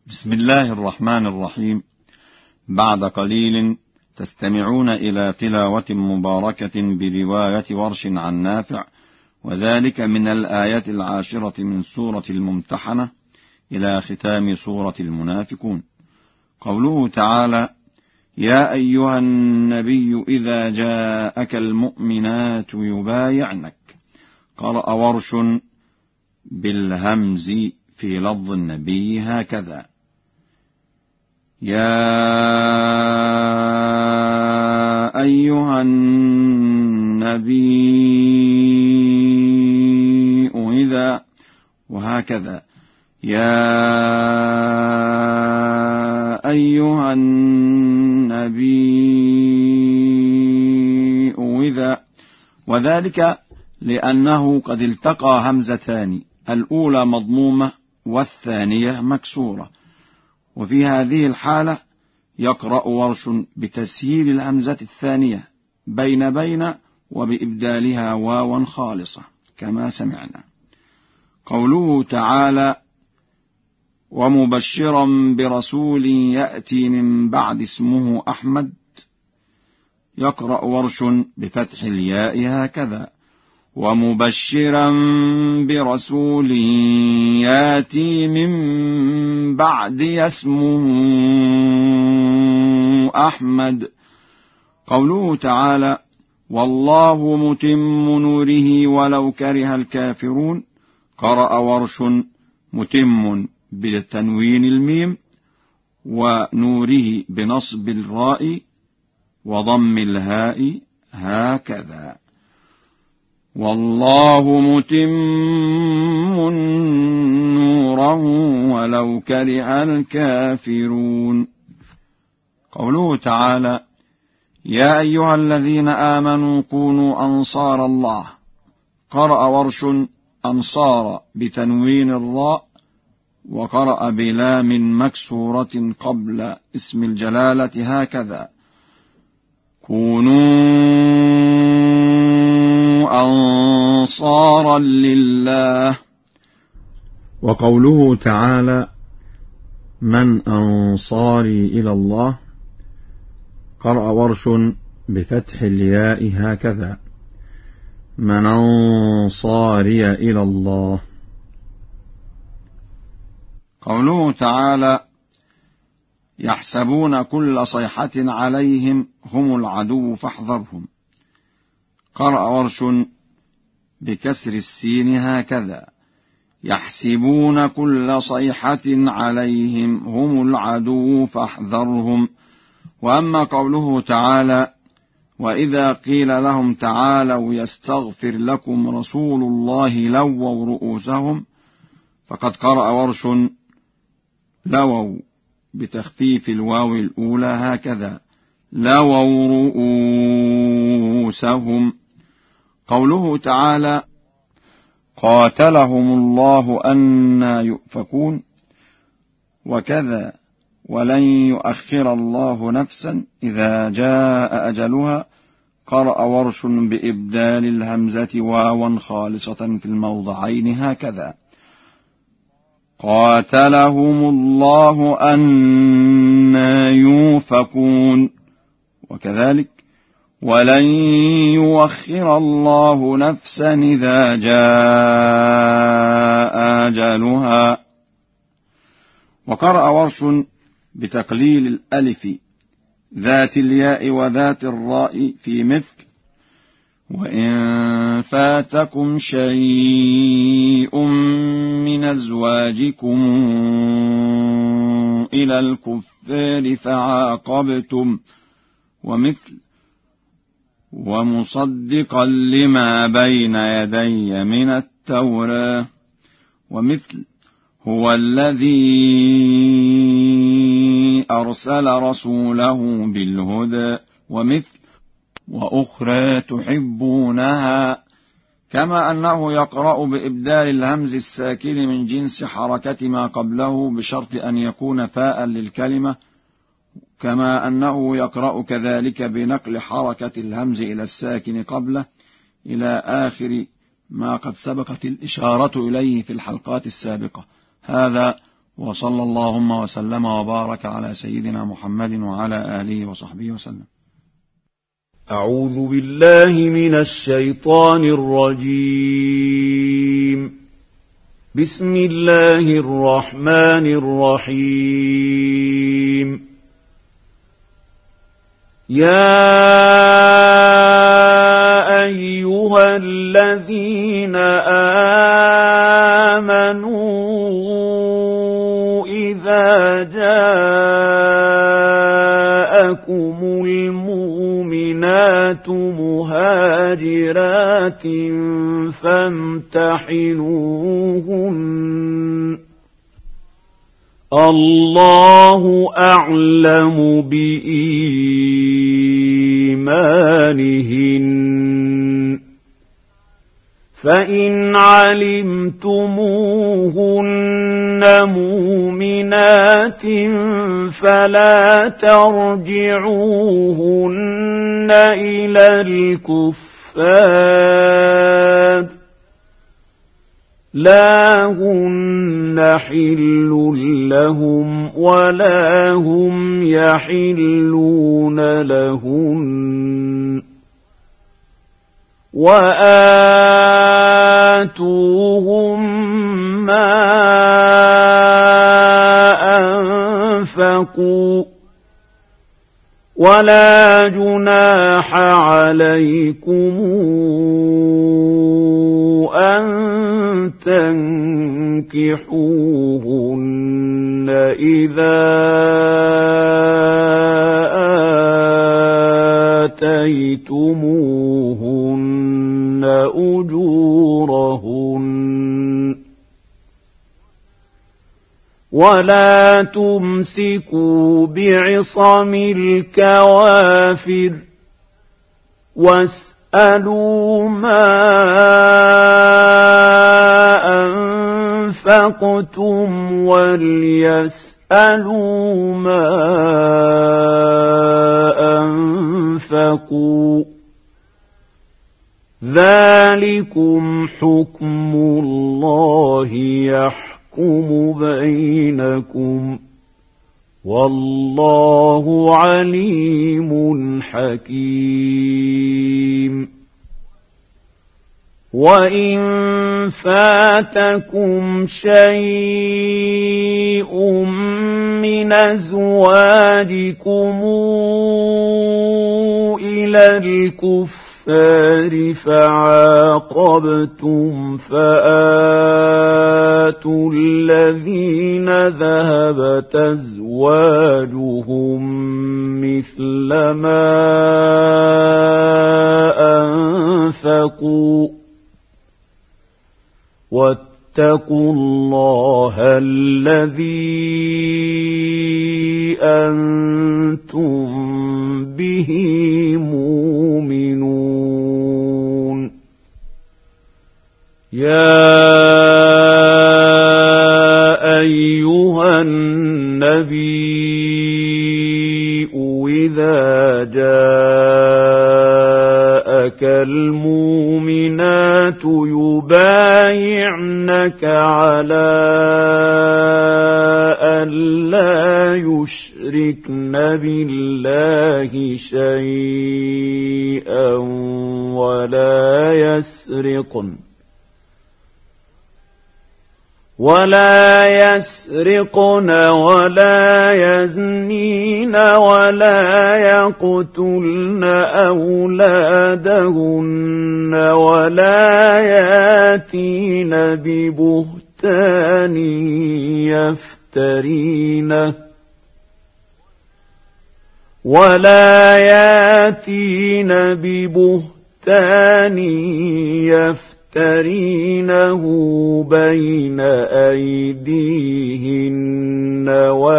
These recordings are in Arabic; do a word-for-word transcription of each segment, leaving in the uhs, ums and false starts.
بسم الله الرحمن الرحيم. بعد قليل تستمعون إلى تلاوة مباركة برواية ورش عن نافع، وذلك من الآية العاشرة من سورة الممتحنة إلى ختام سورة المنافقون. قوله تعالى: يا أيها النبي إذا جاءك المؤمنات يبايعنك. قرأ ورش بالهمز في لفظ النبي هكذا: يا أيها النبي إذا، وهكذا يا أيها النبي إذا، وذلك لأنه قد التقى همزتان، الأولى مضمومة والثانية مكسورة، وفي هذه الحالة يقرأ ورش بتسهيل الهمزة الثانية بين بين وبإبدالها واوا خالصة كما سمعنا. قوله تعالى: ومبشرا برسول يأتي من بعد اسمه أحمد. يقرأ ورش بفتح الياء هكذا: ومبشرا برسول ياتي من بعد اسمه أحمد. قوله تعالى: والله متم نوره ولو كره الكافرون. قرأ ورش متم بتنوين الميم، ونوره بنصب الراء وضم الهاء هكذا: والله متم نوره ولو كره الكافرون. قوله تعالى: يا أيها الذين آمنوا كونوا أنصار الله. قرأ ورش أنصار بتنوين الراء، وقرأ بلام مكسورة قبل اسم الجلالة هكذا: كونوا أنصارا لله. وقوله تعالى: من أنصاري إلى الله. قرأ ورش بفتح الياء هكذا: من أنصاري إلى الله. قوله تعالى: يحسبون كل صيحة عليهم هم العدو فاحذرهم. قرأ ورش بكسر السين هكذا: يحسبون كل صيحة عليهم هم العدو فاحذرهم. وأما قوله تعالى: وإذا قيل لهم تعالوا يستغفر لكم رسول الله لووا رؤوسهم. فقد قرأ ورش لووا بتخفيف الواو الأولى هكذا: لووا رؤوسهم. قوله تعالى: قاتلهم الله أنى يؤفكون. وكذا ولن يؤخر الله نفسا إذا جاء أجلها. قرأ ورش بإبدال الهمزة واوا خالصة في الموضعين هكذا: قاتلهم الله أنى يؤفكون. وكذلك ولن يؤخر الله نفسا إذا جاء أجلها. وقرأ ورش بتقليل الألف ذات الياء وذات الراء في مثل: وإن فاتكم شيء من أزواجكم إلى الكفار فعاقبتم، ومثل: ومصدقا لما بين يدي من التوراة، ومثل: هو الذي أرسل رسوله بالهدى، ومثل: وأخرى تحبونها. كما أنه يقرأ بإبدال الهمز الساكن من جنس حركة ما قبله بشرط أن يكون فاء للكلمة، كما أنه يقرأ كذلك بنقل حركة الهمز إلى الساكن قبله إلى آخر ما قد سبقت الإشارة إليه في الحلقات السابقة. هذا وصلى اللهم وسلم وبارك على سيدنا محمد وعلى آله وصحبه وسلم. أعوذ بالله من الشيطان الرجيم. بسم الله الرحمن الرحيم. يا أيها الذين آمنوا إذا جاءكم المؤمنات مهاجرات فامتحنوهن الله أعلم بإيمانهن فإن علمتموهن مؤمنات فلا ترجعوهن إلى الكفار لا هن حل لهم ولا هم يحلون لهن وآتوهم ما أنفقوا ولا جناح عليكم أن تنكحوهن إذا آتيتموهن أجورهن ولا تمسكوا بعصم الكوافر واسألوا ما أنفقتم وليسألوا ما أنفقوا ذلكم حكم الله يحكم بينكم والله عليم حكيم. وإن فاتكم شيء من أزواجكم إلى الكفر فعاقبتم فآتوا الذين ذهبت أزواجهم مثل ما أنفقوا واتقوا الله الذي أنتم به مؤمنون. يا أيها النبي إذا جاءك المؤمنات يبايعنك على أن لا يشركن بالله شيئا ولا يسرقن ولا يسرقن ولا يزنين ولا يقتلن أولادهن ولا ياتين ببهتان يفترينه ولا ياتين ببهتان يفترينه بين أيديهن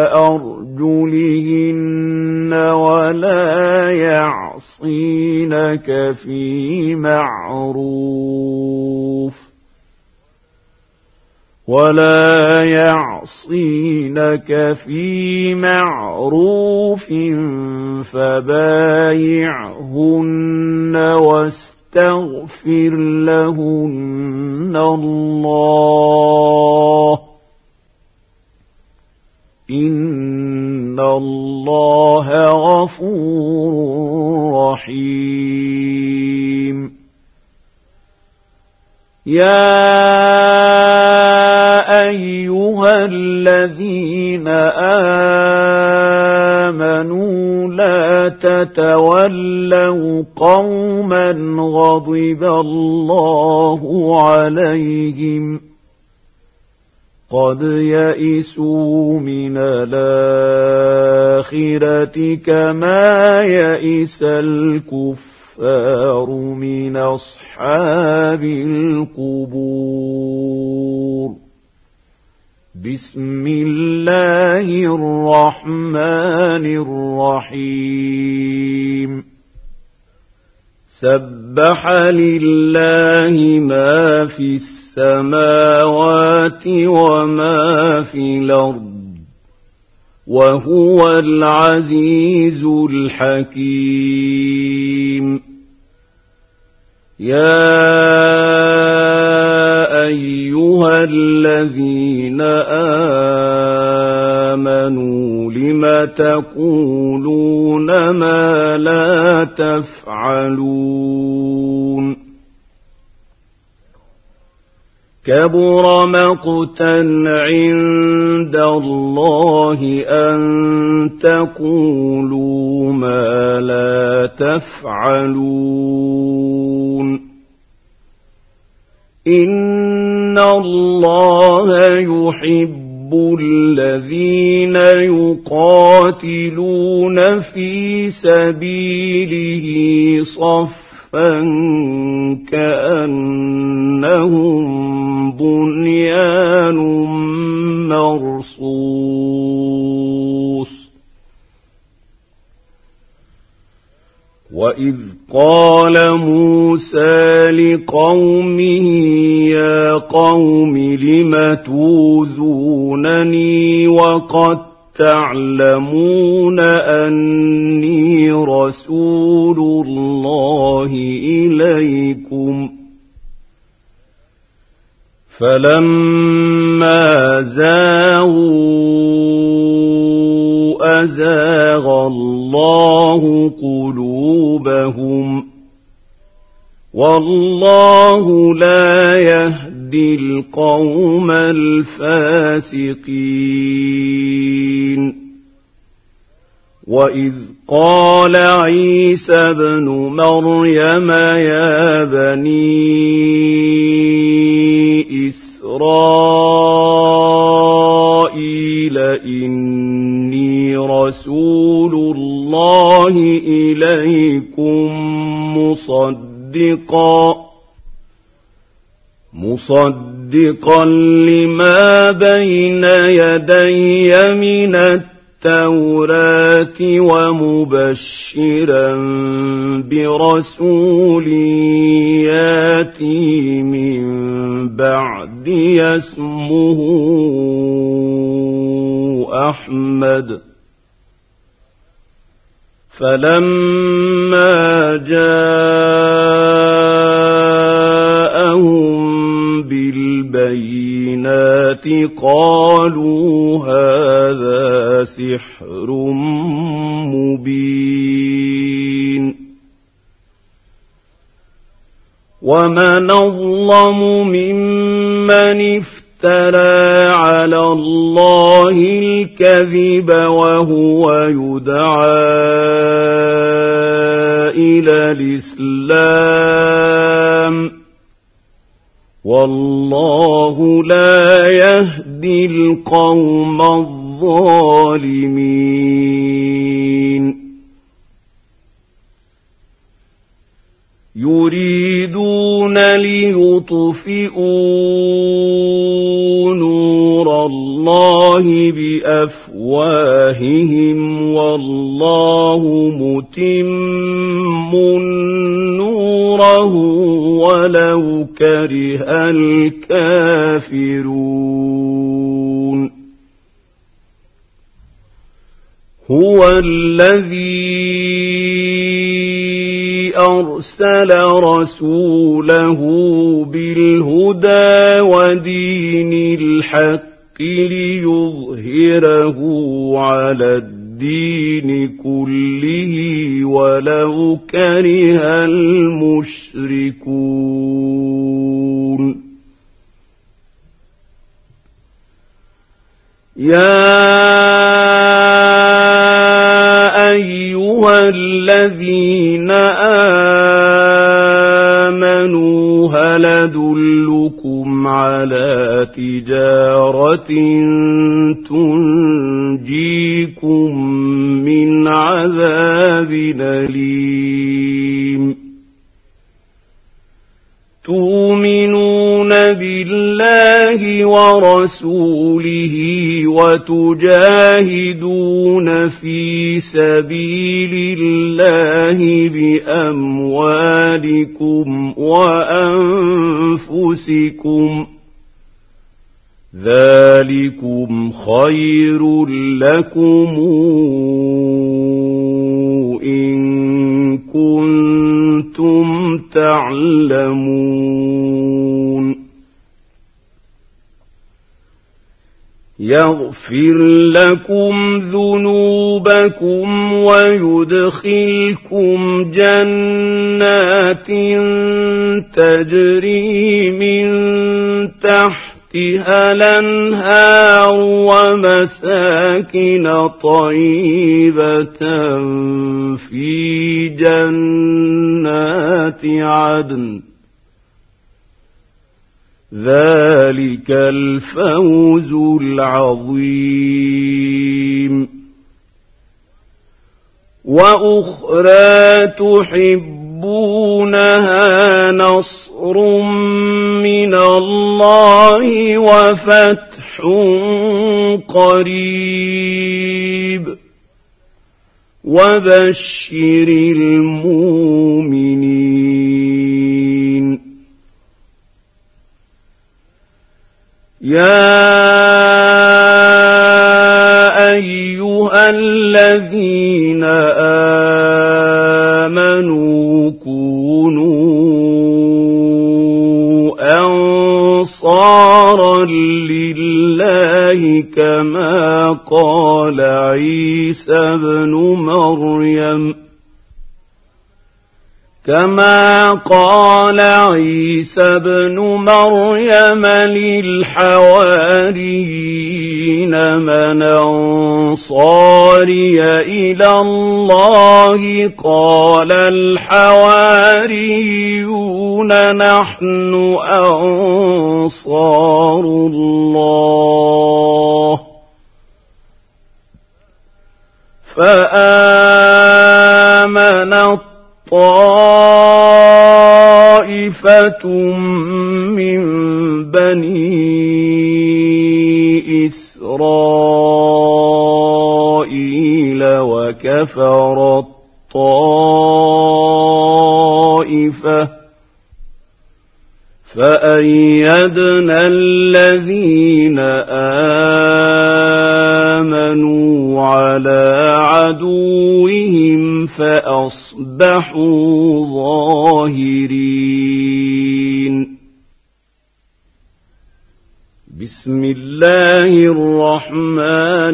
وأرجلهن ولا يعصينك في معروف ولا يعصينك في معروف فبايعهن واستغفر لهن الله إن الله غفور رحيم يا أيها الذين آمنوا لا تتولوا قوما غضب الله عليهم قد يئسوا من الآخرة كما يئس الكفار من أصحاب القبور بسم الله الرحمن الرحيم سبح لله ما في السماوات وما في الأرض وهو العزيز الحكيم يا أيها الذين آمنوا لم تقولون ما لا تفعلون كبر مقتا عند الله أن تقولوا ما لا تفعلون إن الله يحب الذين يقاتلون في سبيله صفا كأنهم بنيان مرصوص وإذ قال موسى لقومه يا قوم لم توذونني وقد تعلمون أني رسول الله إليكم فلما زاغوا أزاغ الله قلوبهم والله لا يهدي القوم الفاسقين وإذ قال عيسى ابن مريم يا بني إسرائيل إني رسول الله إليكم مصدقا مصدقا لما بين يدي من التوراة ومبشرا برسول ياتي من بعد اسمه أحمد فلما جاءهم بالبينات قالوا هذا سحر مبين ومن أظلم ممن افترى على الله الكذب وهو يدعى إلى الإسلام والله لا يهدي القوم الظالمين يريدون ليطفئوا نور الله بأفواههم والله متم نوره ولو كره الكافرون هو الذي أرسل رسوله بالهدى ودين الحق ليظهره على الدين كله ولو كره المشركون يا أيها الذين آمنوا هل أدلكم على تجارة تنجيكم من عذاب أليم تؤمنون بالله ورسوله وتجاهدون في سبيل الله بأموالكم وأنفسكم ذلكم خير لكم إن كنتم تعلمون يغفر لكم ذنوبكم ويدخلكم جنات تجري من تحت تحتها الأنهار ومساكن طيبة في جنات عدن ذلك الفوز العظيم وأخرى تحبونها نصر من الله وفتح قريب وبشر المؤمنين يا أيها الذين آمنوا كونوا أنصارا لله كما قال عيسى ابن مريم كما قال عيسى ابن مريم للحواريين من أنصاري إلى الله قال الحواريون نحن أنصار الله فآمن طائفة من بني إسرائيل وكفرت طائفة فأيدنا الذين آمنوا على عدوهم فأصبحوا ظاهرين بسم الله الرحمن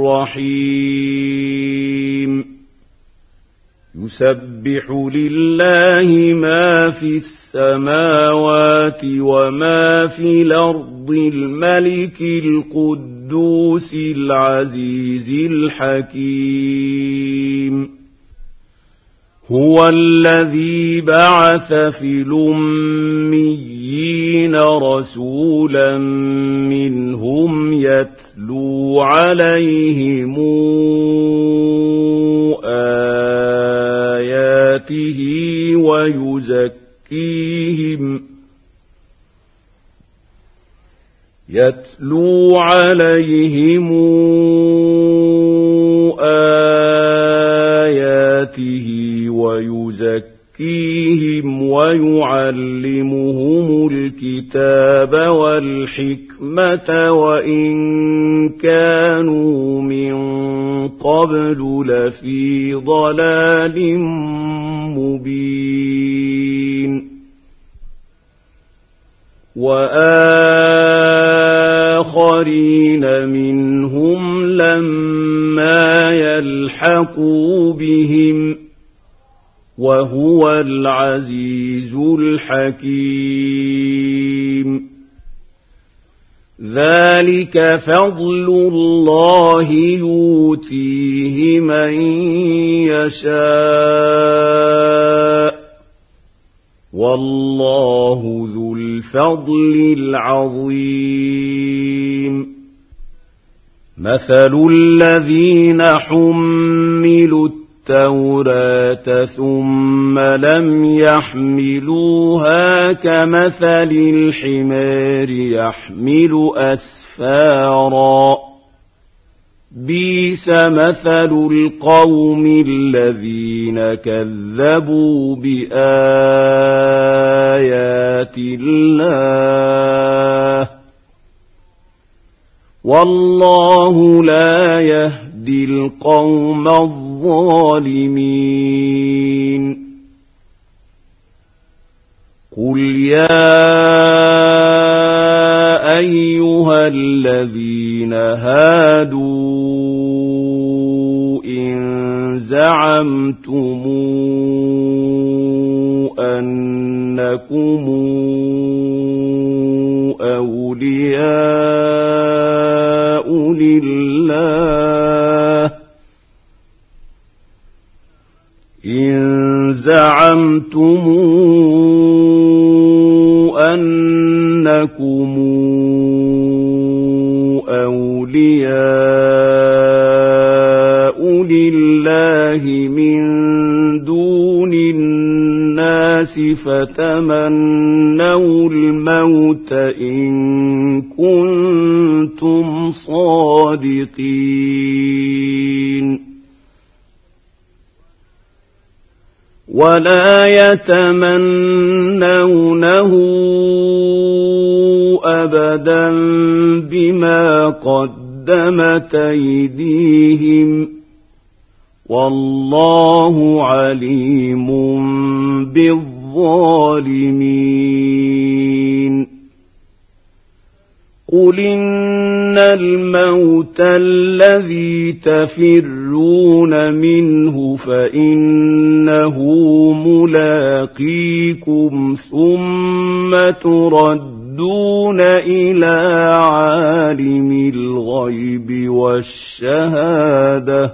الرحيم يسبح لله ما في السماوات وما في الأرض الملك القدوس العزيز الحكيم هو الذي بعث في الأميين رسولا منهم يتلو عليهم آياته ويزكيهم يتلو عليهم آياته ويزكيهم ويعلمهم الكتاب والحكمة وإن كانوا من قبل لفي ضلال مبين وآخر الآخرين منهم لما يلحقوا بهم وهو العزيز الحكيم ذلك فضل الله يؤتيه من يشاء والله ذو الفضل العظيم مثل الذين حملوا التوراة ثم لم يحملوها كمثل الحمار يحمل أسفارا بئس مثل القوم الذين كذبوا بآيات الله والله لا يهدي القوم الظالمين قل يا أيها الذين هادوا إن زعمتم أنكم أولياء لله إن زعمتم أنكم أولياء لله من دون الناس فتمنوا الموت إن كنتم صادقين ولا يتمنونه أبدا بما قدمت أيديهم والله عليم بالظالمين قل إن الموت الذي تفرون منه فإنه ملاقيكم ثم تردون إلى عالم الغيب والشهادة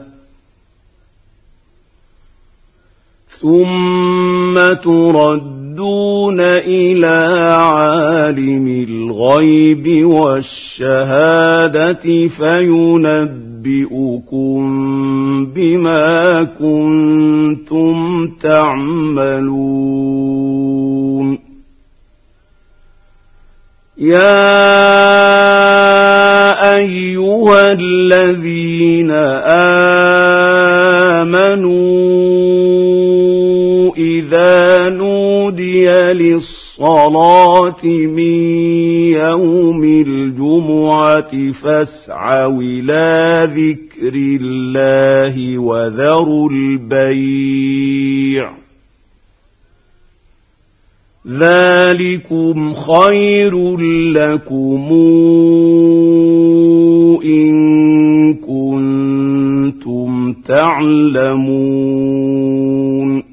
ثم تردون إلى عالم الغيب والشهادة فينبئكم بما كنتم تعملون يا أيها الذين آمنوا إذا نودي للصلاة من يوم الجمعة فاسعوا إلى ذكر الله وذروا البيع ذلكم خير لكم إن كنتم تعلمون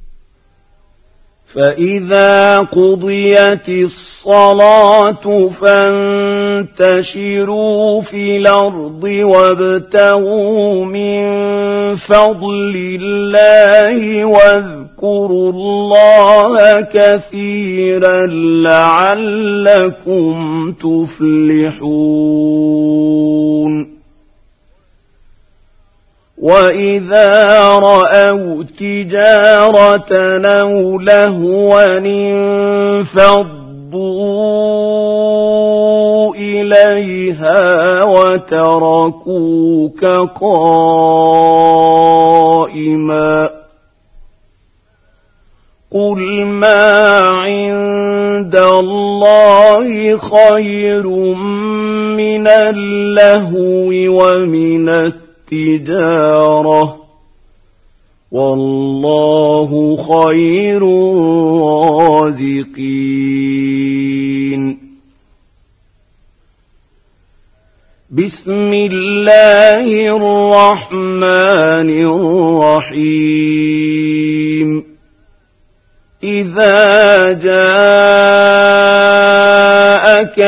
فإذا قضيت الصلاة فانتشروا في الأرض وابتغوا من فضل الله واذكروا الله كثيرا لعلكم تفلحون وإذا رأوا تجارة أو لهوا انفضوا إليها وتركوك قائما قل ما عند الله خير من اللهو ومن التجارة والله خير الرازقين بسم الله الرحمن الرحيم إذا جاءك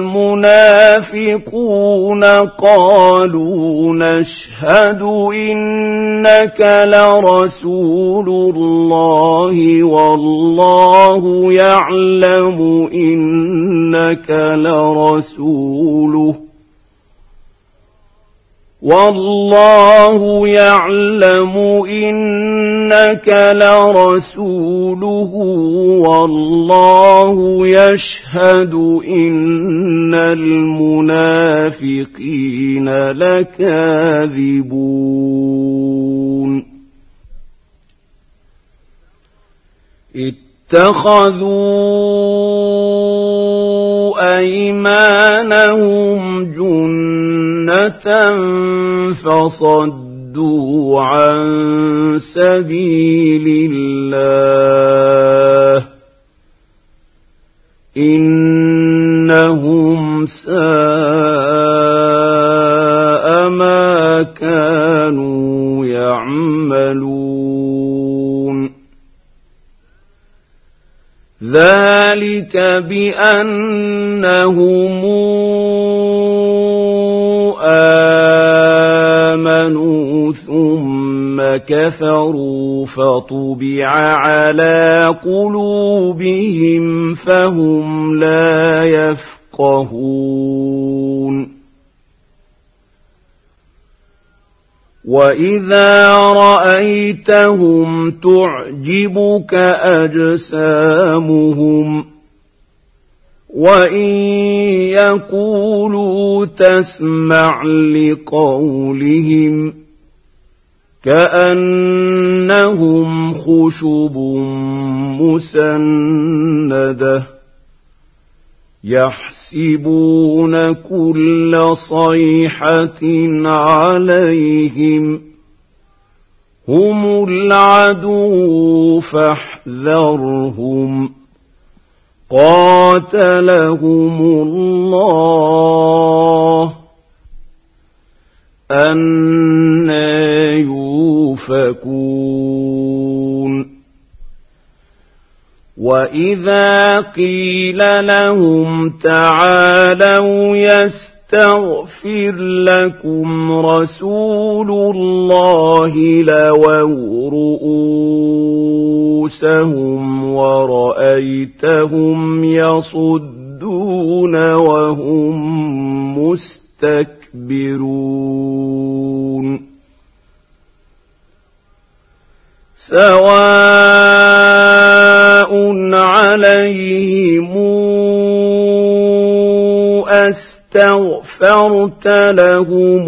المنافقون قالوا نشهد إنك لرسول الله والله يعلم إنك لرسوله والله يعلم إنك لرسوله والله يشهد إن المنافقين لكاذبون اتخذوا أيمانهم جنة فصدوا عن سبيل الله إنهم ساء ما كانوا يعملون ذلك بأنهم آمنوا ثم كفروا فطبع على قلوبهم فهم لا يفقهون وإذا رأيتهم تعجبك أجسامهم وإن يقولوا تسمع لقولهم كأنهم خشب مسندة يحسبون كل صيحة عليهم هم العدو فاحذرهم قاتلهم الله أنى يؤفكون وإذا قيل لهم تعالوا يستغفر لكم رسول الله لووا رؤوسهم ورأيتهم يصدون وهم مستكبرون سواء عليهم أستغفرت لهم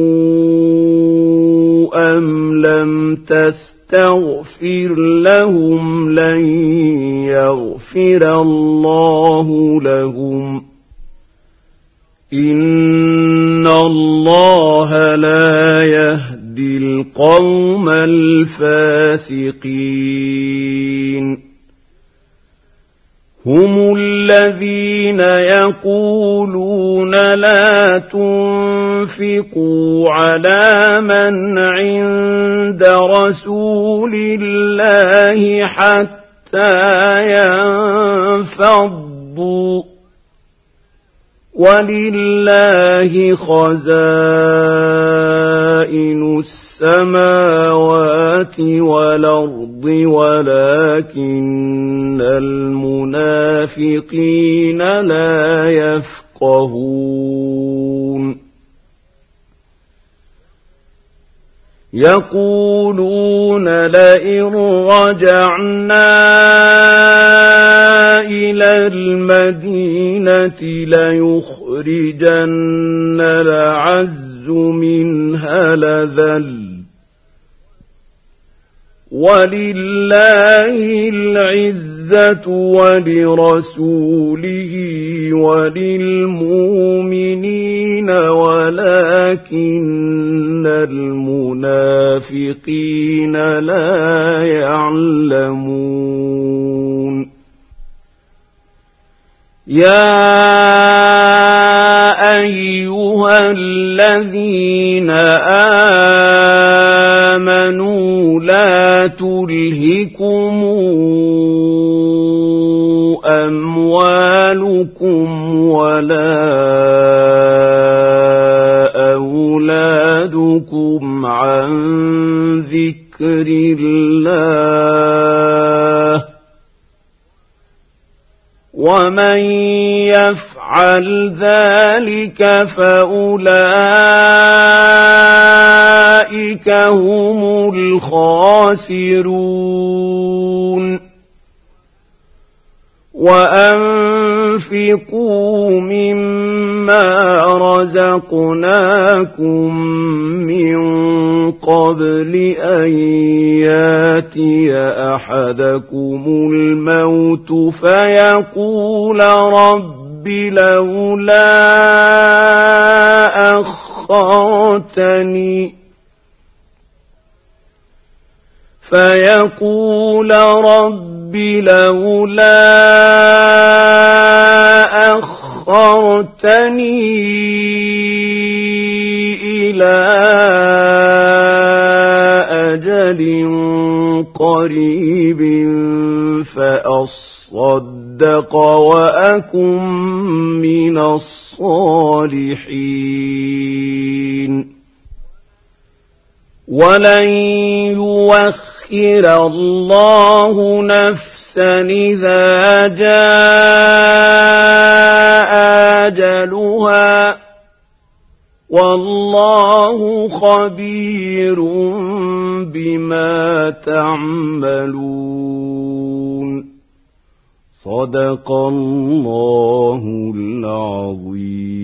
أم لم تستغفر لهم لن يغفر الله لهم إن الله لا يهدي القوم الفاسقين هم الذين يقولون لا تنفقوا على من عند رسول الله حتى ينفضوا ولله خزائن السماوات والأرض ولكن المنافقين لا يفقهون يقولون لئن رجعنا إلى المدينة ليخرجن الأعز منها الأذل ولله العزة ولرسوله وللمؤمنين ولكن المنافقين لا يعلمون يا أيها الذين آمنوا لا تلهكم أموالكم ولا أولادكم عن ذكر الله ومن يفعل ذلك فأولئك هم الخاسرون وأنفقوا مما رزقناكم من قبل أن ياتي أحدكم الموت فيقول رب لولا أخرتني فيقول رب لولا أخرتني إلى أجل قريب فأصدق وأكن من الصالحين ولن يؤخر الله نفسا إذا جاء أجلها والله خبير بما تعملون صدق الله العظيم.